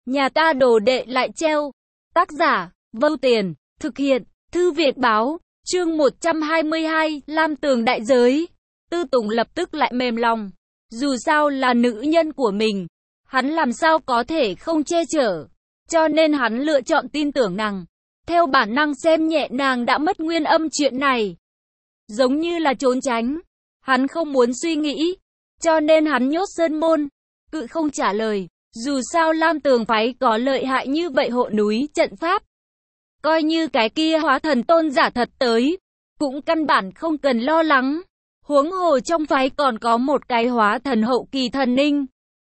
Nhà ta đồ đệ lại treo. Tác giả, Vâu Tiền, thực hiện, Thư Việt Báo, chương 122, Lam Tường đại giới. Tư Tùng lập tức lại mềm lòng. Dù sao là nữ nhân của mình, hắn làm sao có thể không che chở. Cho nên hắn lựa chọn tin tưởng nàng. Theo bản năng xem nhẹ nàng đã mất nguyên âm chuyện này. Giống như là trốn tránh. Hắn không muốn suy nghĩ. Cho nên hắn nhốt sơn môn. Cự không trả lời. Dù sao Lam Tường phái có lợi hại như vậy hộ núi trận pháp. Coi như cái kia hóa thần tôn giả thật tới. Cũng căn bản không cần lo lắng. Huống hồ trong phái còn có một cái hóa thần hậu kỳ thần ninh.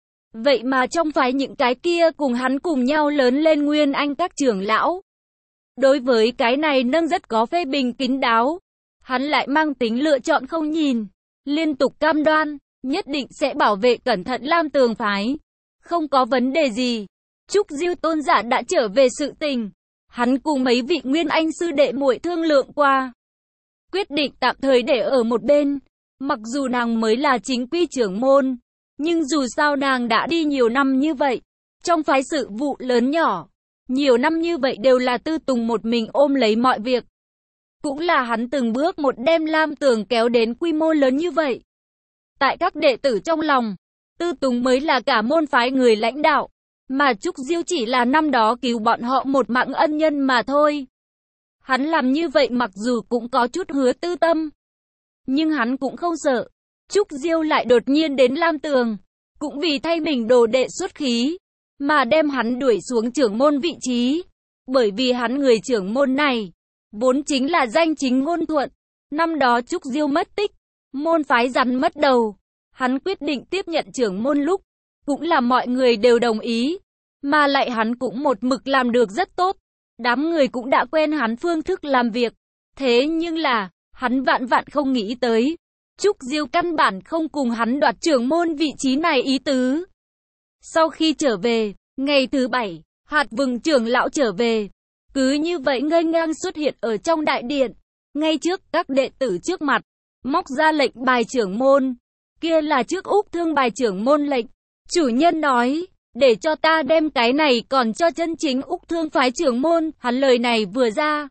Vậy mà trong phái những cái kia cùng hắn cùng nhau lớn lên nguyên anh các trưởng lão. Đối với cái này nâng rất có phê bình kín đáo. Hắn lại mang tính lựa chọn không nhìn. Liên tục cam đoan, nhất định sẽ bảo vệ cẩn thận Lam Tường phái. Không có vấn đề gì. Trúc Diêu tôn giả đã trở về sự tình. Hắn cùng mấy vị nguyên anh sư đệ muội thương lượng qua. Quyết định tạm thời để ở một bên. Mặc dù nàng mới là chính quy trưởng môn. Nhưng dù sao nàng đã đi nhiều năm như vậy. Trong phái sự vụ lớn nhỏ. Nhiều năm như vậy đều là Tư Tùng một mình ôm lấy mọi việc. Cũng là hắn từng bước một đem Lam Tường kéo đến quy mô lớn như vậy. Tại các đệ tử trong lòng, Tư Tùng mới là cả môn phái người lãnh đạo. Mà Trúc Diêu chỉ là năm đó cứu bọn họ một mạng ân nhân mà thôi. Hắn làm như vậy mặc dù cũng có chút hứa tư tâm. Nhưng hắn cũng không sợ. Trúc Diêu lại đột nhiên đến Lam Tường. Cũng vì thay mình đồ đệ xuất khí. Mà đem hắn đuổi xuống trưởng môn vị trí. Bởi vì hắn người trưởng môn này vốn chính là danh chính ngôn thuận. Năm đó Trúc Diêu mất tích. Môn phái rắn mất đầu. Hắn quyết định tiếp nhận trưởng môn lúc. Cũng là mọi người đều đồng ý. Mà lại hắn cũng một mực làm được rất tốt. Đám người cũng đã quen hắn phương thức làm việc. Thế nhưng là, hắn vạn vạn không nghĩ tới. Trúc Diêu căn bản không cùng hắn đoạt trưởng môn vị trí này ý tứ. Sau khi trở về, ngày thứ 7, Hạt Vừng trưởng lão trở về. Cứ như vậy ngây ngang xuất hiện ở trong đại điện. Ngay trước các đệ tử trước mặt, móc ra lệnh bài trưởng môn. Kia là trước Úc Thương bài trưởng môn lệnh. Chủ nhân nói, để cho ta đem cái này còn cho chân chính Úc Thương phái trưởng môn. Hắn lời này vừa ra.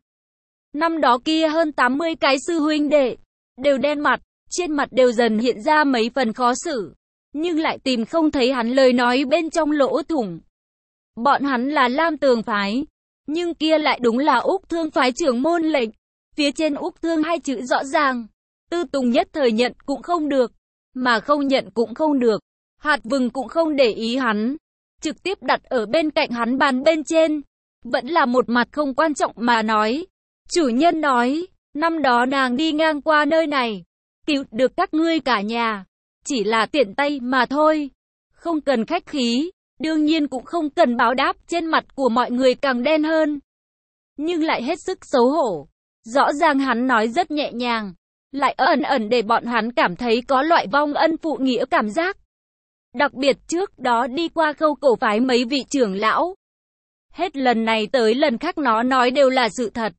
Năm đó kia hơn 80 cái sư huynh đệ, đều đen mặt, trên mặt đều dần hiện ra mấy phần khó xử. Nhưng lại tìm không thấy hắn lời nói bên trong lỗ thủng. Bọn hắn là Lam Tường phái, nhưng kia lại đúng là Úc Thương phái trưởng môn lệnh. Phía trên Úc Thương hai chữ rõ ràng. Tư Tùng nhất thời nhận cũng không được, mà không nhận cũng không được. Hạt Vừng cũng không để ý hắn, trực tiếp đặt ở bên cạnh hắn bàn bên trên. Vẫn là một mặt không quan trọng mà nói. Chủ nhân nói, năm đó nàng đi ngang qua nơi này, cứu được các ngươi cả nhà. Chỉ là tiện tay mà thôi. Không cần khách khí, đương nhiên cũng không cần báo đáp. Trên mặt của mọi người càng đen hơn. Nhưng lại hết sức xấu hổ. Rõ ràng hắn nói rất nhẹ nhàng, lại ẩn ẩn để bọn hắn cảm thấy có loại vong ân phụ nghĩa cảm giác. Đặc biệt trước đó đi qua Khâu Cổ phái mấy vị trưởng lão. Hết lần này tới lần khác nó nói đều là sự thật.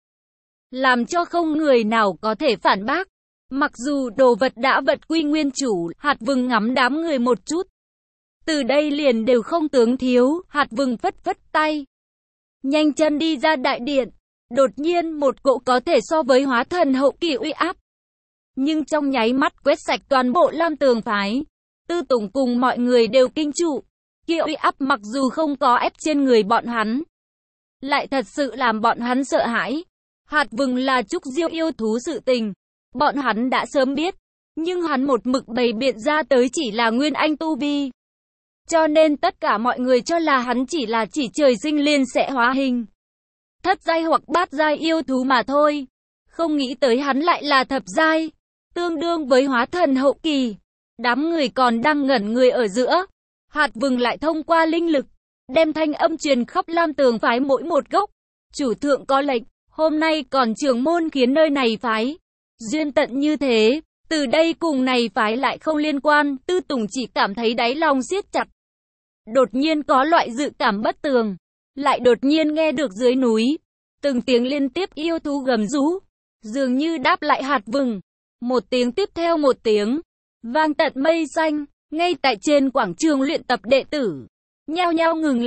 Làm cho không người nào có thể phản bác. Mặc dù đồ vật đã vật quy nguyên chủ, Hạt Vừng ngắm đám người một chút. Từ đây liền đều không tướng thiếu, Hạt Vừng phất phất tay. Nhanh chân đi ra đại điện. Đột nhiên một cỗ có thể so với hóa thần hậu kỳ uy áp. Nhưng trong nháy mắt quét sạch toàn bộ Lam Tường phái. Tư Tùng cùng mọi người đều kinh trụ. Kia uy áp mặc dù không có ép trên người bọn hắn, lại thật sự làm bọn hắn sợ hãi. Hạt Vừng là Trúc Diêu yêu thú sự tình. Bọn hắn đã sớm biết. Nhưng hắn một mực bày biện ra tới chỉ là nguyên anh tu vi. Cho nên tất cả mọi người cho là hắn chỉ trời sinh liền sẽ hóa hình. Thất giai hoặc bát giai yêu thú mà thôi. Không nghĩ tới hắn lại là thập giai. Tương đương với hóa thần hậu kỳ. Đám người còn đang ngẩn người ở giữa. Hạt Vừng lại thông qua linh lực. Đem thanh âm truyền khắp Lam Tường phái mỗi một gốc. Chủ thượng có lệnh. Hôm nay còn trưởng môn khiến nơi này phái duyên tận như thế. Từ đây cùng này phái lại không liên quan. Tư Tùng chỉ cảm thấy đáy lòng siết chặt. Đột nhiên có loại dự cảm bất tường. Lại đột nhiên nghe được dưới núi từng tiếng liên tiếp yêu thú gầm rú. Dường như đáp lại Hạt Vừng. Một tiếng tiếp theo một tiếng. Vang tận mây xanh. Ngay tại trên quảng trường luyện tập đệ tử nhao nhao ngừng lại.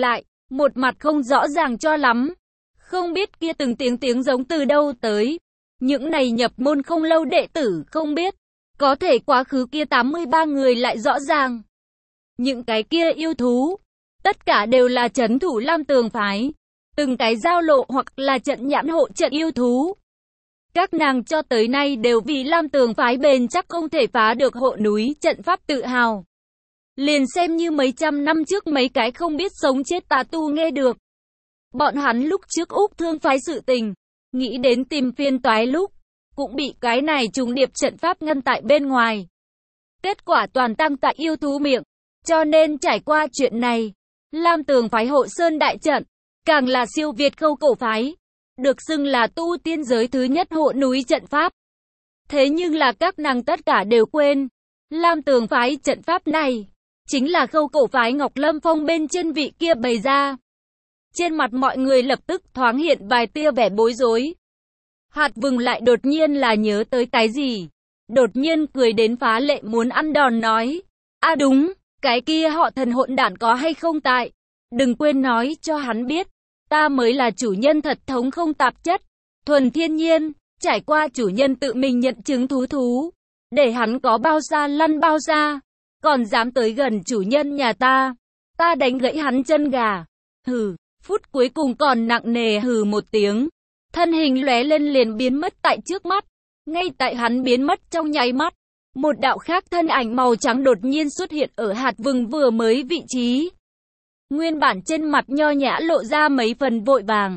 một mặt không rõ ràng cho lắm. Không biết kia từng tiếng giống từ đâu tới. Những này nhập môn không lâu đệ tử không biết. Có thể quá khứ kia 83 người lại rõ ràng. Những cái kia yêu thú, tất cả đều là trấn thủ Lam Tường phái. Từng cái giao lộ hoặc là trận nhãn hộ trận yêu thú. Các nàng cho tới nay đều vì Lam Tường phái bền chắc không thể phá được hộ núi trận pháp tự hào. Liền xem như mấy trăm năm trước mấy cái không biết sống chết tà tu nghe được. Bọn hắn lúc trước Úc Thương phái sự tình, nghĩ đến tìm phiên toái lúc, cũng bị cái này trùng điệp trận pháp ngăn tại bên ngoài. Kết quả toàn tăng tại yêu thú miệng, cho nên trải qua chuyện này, Lam Tường phái hộ sơn đại trận, càng là siêu việt Khâu Cổ phái, được xưng là tu tiên giới thứ nhất hộ núi trận pháp. Thế nhưng là các nàng tất cả đều quên, Lam Tường phái trận pháp này, chính là Khâu Cổ phái Ngọc Lâm Phong bên trên vị kia bày ra. Trên mặt mọi người lập tức thoáng hiện vài tia vẻ bối rối. Hạt Vừng lại đột nhiên là nhớ tới cái gì. Đột nhiên cười đến phá lệ muốn ăn đòn nói. À đúng, cái kia họ thần hỗn đản có hay không tại. Đừng quên nói cho hắn biết. Ta mới là chủ nhân thật thống không tạp chất. Thuần thiên nhiên, trải qua chủ nhân tự mình nhận chứng thú. Để hắn có bao xa lăn bao xa. Còn dám tới gần chủ nhân nhà ta. Ta đánh gãy hắn chân gà. Hừ. Phút cuối cùng còn nặng nề hừ một tiếng. Thân hình lóe lên liền biến mất tại trước mắt. Ngay tại hắn biến mất trong nháy mắt, một đạo khác thân ảnh màu trắng đột nhiên xuất hiện ở Hạt Vừng vừa mới vị trí. Nguyên bản trên mặt nho nhã lộ ra mấy phần vội vàng.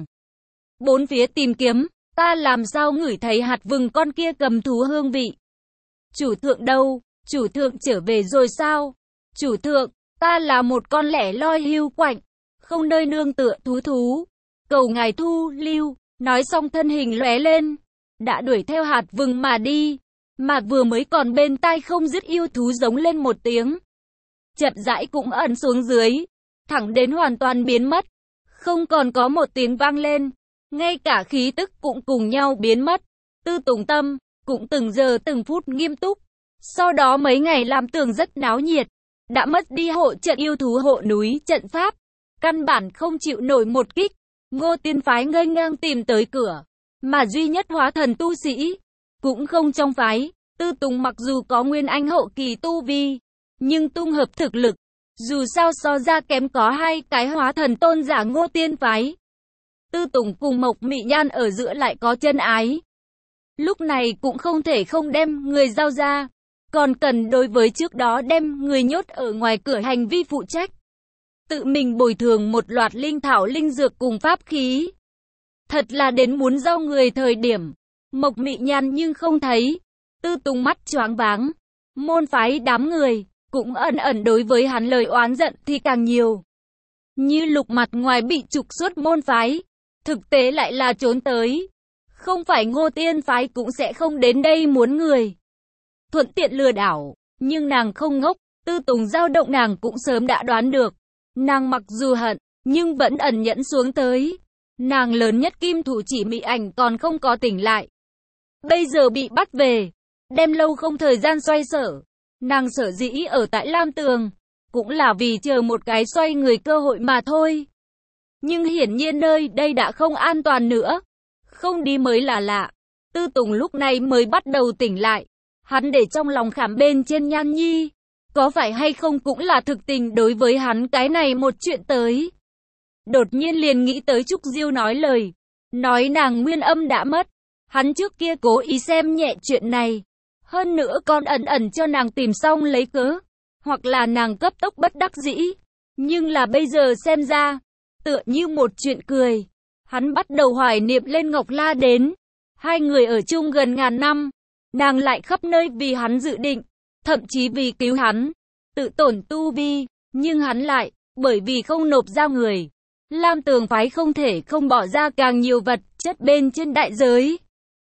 Bốn phía tìm kiếm, ta làm sao ngửi thấy Hạt Vừng con kia cầm thú hương vị. Chủ thượng đâu? Chủ thượng trở về rồi sao? Chủ thượng, ta là một con lẻ loi hưu quạnh, không nơi nương tựa thú. Cầu ngài thu lưu. Nói xong thân hình lóe lên, đã đuổi theo Hạt Vừng mà đi, mà vừa mới còn bên tai không dứt yêu thú giống lên một tiếng. Chậm rãi cũng ẩn xuống dưới, thẳng đến hoàn toàn biến mất, không còn có một tiếng vang lên, ngay cả khí tức cũng cùng nhau biến mất. Tư Tùng tâm, cũng từng giờ từng phút nghiêm túc, sau đó mấy ngày làm tường rất náo nhiệt, đã mất đi hộ trận yêu thú hộ núi trận pháp, căn bản không chịu nổi một kích. Ngô Tiên phái ngây ngang tìm tới cửa, mà duy nhất hóa thần tu sĩ, cũng không trong phái. Tư Tùng mặc dù có nguyên anh hậu kỳ tu vi, nhưng tung hợp thực lực, dù sao so ra kém có hai cái hóa thần tôn giả Ngô Tiên phái. Tư Tùng cùng Mộc Mị Nhan ở giữa lại có chân ái. Lúc này cũng không thể không đem người giao ra, còn cần đối với trước đó đem người nhốt ở ngoài cửa hành vi phụ trách. Tự mình bồi thường một loạt linh thảo linh dược cùng pháp khí. Thật là đến muốn giao người thời điểm. Mộc Mị Nhan nhưng không thấy. Tư Tùng mắt choáng váng. Môn phái đám người, cũng ẩn đối với hắn lời oán giận thì càng nhiều. Như Lục mặt ngoài bị trục xuất môn phái, thực tế lại là trốn tới. Không phải Ngô Tiên phái cũng sẽ không đến đây muốn người. Thuận tiện lừa đảo, nhưng nàng không ngốc. Tư Tùng dao động nàng cũng sớm đã đoán được. Nàng mặc dù hận, nhưng vẫn ẩn nhẫn xuống tới. Nàng lớn nhất kim thủ chỉ Mị Ảnh còn không có tỉnh lại. Bây giờ bị bắt về, đem lâu không thời gian xoay sở. Nàng sở dĩ ở tại Lam Tường, cũng là vì chờ một cái xoay người cơ hội mà thôi. Nhưng hiển nhiên nơi đây đã không an toàn nữa. Không đi mới là lạ. Tư Tùng lúc này mới bắt đầu tỉnh lại. Hắn để trong lòng khảm bên trên Nhan Nhi. Có phải hay không cũng là thực tình đối với hắn cái này một chuyện tới. Đột nhiên liền nghĩ tới Trúc Diêu nói lời. Nói nàng nguyên âm đã mất. Hắn trước kia cố ý xem nhẹ chuyện này. Hơn nữa còn ẩn cho nàng tìm xong lấy cớ. Hoặc là nàng cấp tốc bất đắc dĩ. Nhưng là bây giờ xem ra, tựa như một chuyện cười. Hắn bắt đầu hoài niệm lên Ngọc La đến. Hai người ở chung gần ngàn năm. Nàng lại khắp nơi vì hắn dự định. Thậm chí vì cứu hắn, tự tổn tu vi, nhưng hắn lại, bởi vì không nộp ra người. Lam Tường phái không thể không bỏ ra càng nhiều vật chất bên trên đại giới.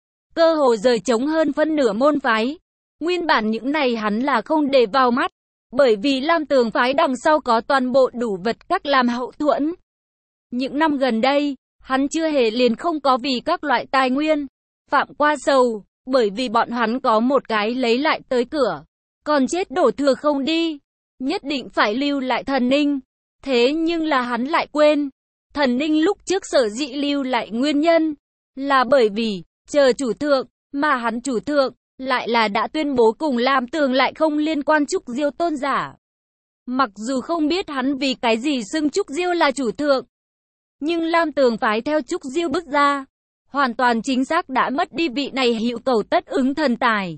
Cơ hồ rời trống hơn phân nửa môn phái. Nguyên bản những này hắn là không để vào mắt, bởi vì Lam Tường phái đằng sau có toàn bộ đủ vật các làm hậu thuẫn. Những năm gần đây, hắn chưa hề liền không có vì các loại tài nguyên, phạm qua sầu, bởi vì bọn hắn có một cái lấy lại tới cửa. Còn chết đổ thừa không đi, nhất định phải lưu lại thần ninh. Thế nhưng là hắn lại quên, Thần Ninh lúc trước sở dĩ lưu lại nguyên nhân, là bởi vì, chờ chủ thượng, mà hắn chủ thượng, lại là đã tuyên bố cùng Lam Tường lại không liên quan Trúc Diêu tôn giả. Mặc dù không biết hắn vì cái gì xưng Trúc Diêu là chủ thượng, nhưng Lam Tường phái theo Trúc Diêu bước ra, hoàn toàn chính xác đã mất đi vị này hữu cầu tất ứng thần tài.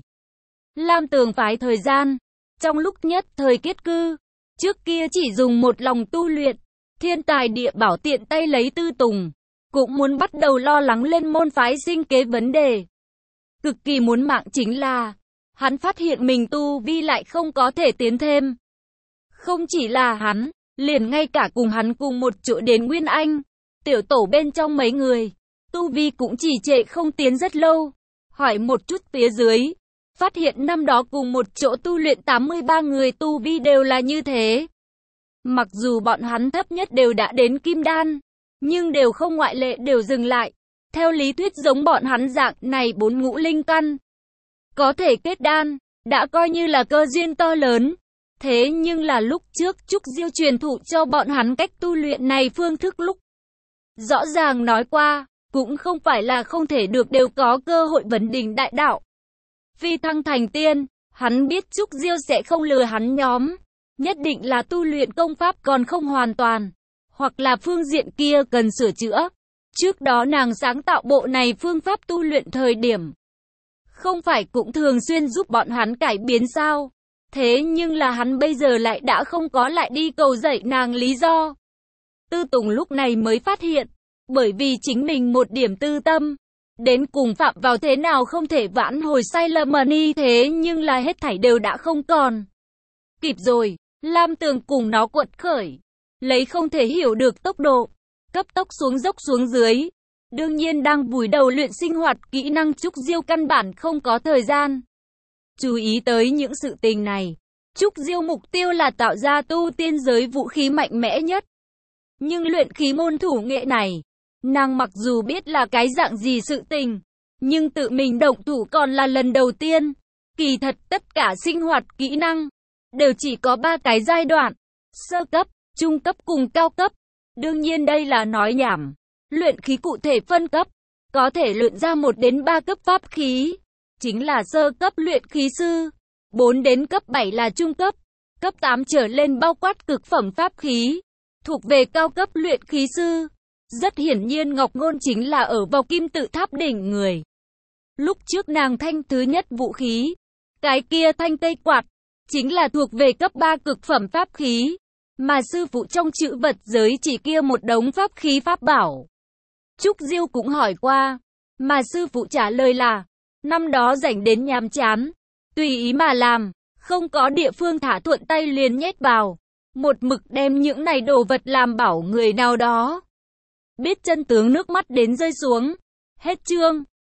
Lam Tường phái thời gian, trong lúc nhất thời kết cư, trước kia chỉ dùng một lòng tu luyện, thiên tài địa bảo tiện tay lấy Tư Tùng, cũng muốn bắt đầu lo lắng lên môn phái sinh kế vấn đề. Cực kỳ muốn mạng chính là, hắn phát hiện mình tu vi lại không có thể tiến thêm. Không chỉ là hắn, liền ngay cả cùng hắn cùng một chỗ đến Nguyên Anh, tiểu tổ bên trong mấy người, tu vi cũng chỉ trệ không tiến rất lâu. Hỏi một chút phía dưới, phát hiện năm đó cùng một chỗ tu luyện 83 người tu vi đều là như thế. Mặc dù bọn hắn thấp nhất đều đã đến kim đan, nhưng đều không ngoại lệ đều dừng lại. Theo lý thuyết giống bọn hắn dạng này 4 ngũ linh căn, có thể kết đan, đã coi như là cơ duyên to lớn. Thế nhưng là lúc trước Trúc Diêu truyền thụ cho bọn hắn cách tu luyện này phương thức lúc rõ ràng nói qua, cũng không phải là không thể được đều có cơ hội vấn đỉnh đại đạo. Phi thăng thành tiên, hắn biết Trúc Diêu sẽ không lừa hắn nhóm, nhất định là tu luyện công pháp còn không hoàn toàn, hoặc là phương diện kia cần sửa chữa. Trước đó nàng sáng tạo bộ này phương pháp tu luyện thời điểm, không phải cũng thường xuyên giúp bọn hắn cải biến sao? Thế nhưng là hắn bây giờ lại đã không có lại đi cầu dạy nàng lý do. Tư Tùng lúc này mới phát hiện, bởi vì chính mình một điểm tư tâm, đến cùng phạm vào thế nào không thể vãn hồi sai lầm ni thế nhưng là hết thảy đều đã không còn. Kịp rồi, Lam Tường cùng nó quật khởi, lấy không thể hiểu được tốc độ, cấp tốc xuống dốc xuống dưới. Đương nhiên đang vùi đầu luyện sinh hoạt kỹ năng Trúc Diêu căn bản không có thời gian chú ý tới những sự tình này. Trúc Diêu mục tiêu là tạo ra tu tiên giới vũ khí mạnh mẽ nhất. Nhưng luyện khí môn thủ nghệ này, nàng mặc dù biết là cái dạng gì sự tình, nhưng tự mình động thủ còn là lần đầu tiên. Kỳ thật tất cả sinh hoạt kỹ năng đều chỉ có 3 cái giai đoạn: sơ cấp, trung cấp cùng cao cấp. Đương nhiên đây là nói nhảm. Luyện khí cụ thể phân cấp, có thể luyện ra 1 đến 3 cấp pháp khí, chính là sơ cấp luyện khí sư, 4 đến cấp 7 là trung cấp, cấp 8 trở lên bao quát cực phẩm pháp khí, thuộc về cao cấp luyện khí sư. Rất hiển nhiên Ngọc Ngôn chính là ở vào kim tự tháp đỉnh người. Lúc trước nàng thanh thứ nhất vũ khí, cái kia thanh tây quạt, chính là thuộc về cấp 3 cực phẩm pháp khí, mà sư phụ trong trữ vật giới chỉ kia một đống pháp khí pháp bảo. Trúc Diêu cũng hỏi qua, mà sư phụ trả lời là, năm đó rảnh đến nhàm chán, tùy ý mà làm, không có địa phương thả thuận tay liền nhét vào, một mực đem những này đồ vật làm bảo người nào đó. Biết chân tướng nước mắt đến rơi xuống. Hết chương.